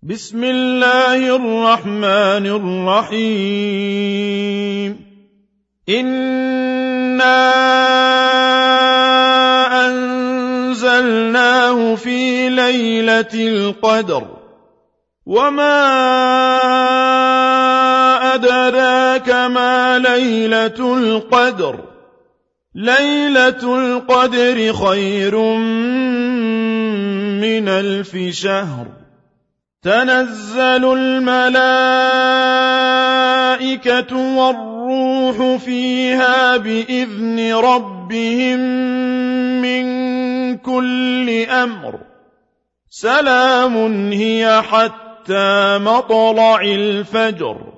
بسم الله الرحمن الرحيم إنا أنزلناه في ليلة القدر وما أدراك ما ليلة القدر ليلة القدر خير من 1000 شهر تنزل الملائكة والروح فيها بإذن ربهم من كل أمر سلام هي حتى مطلع الفجر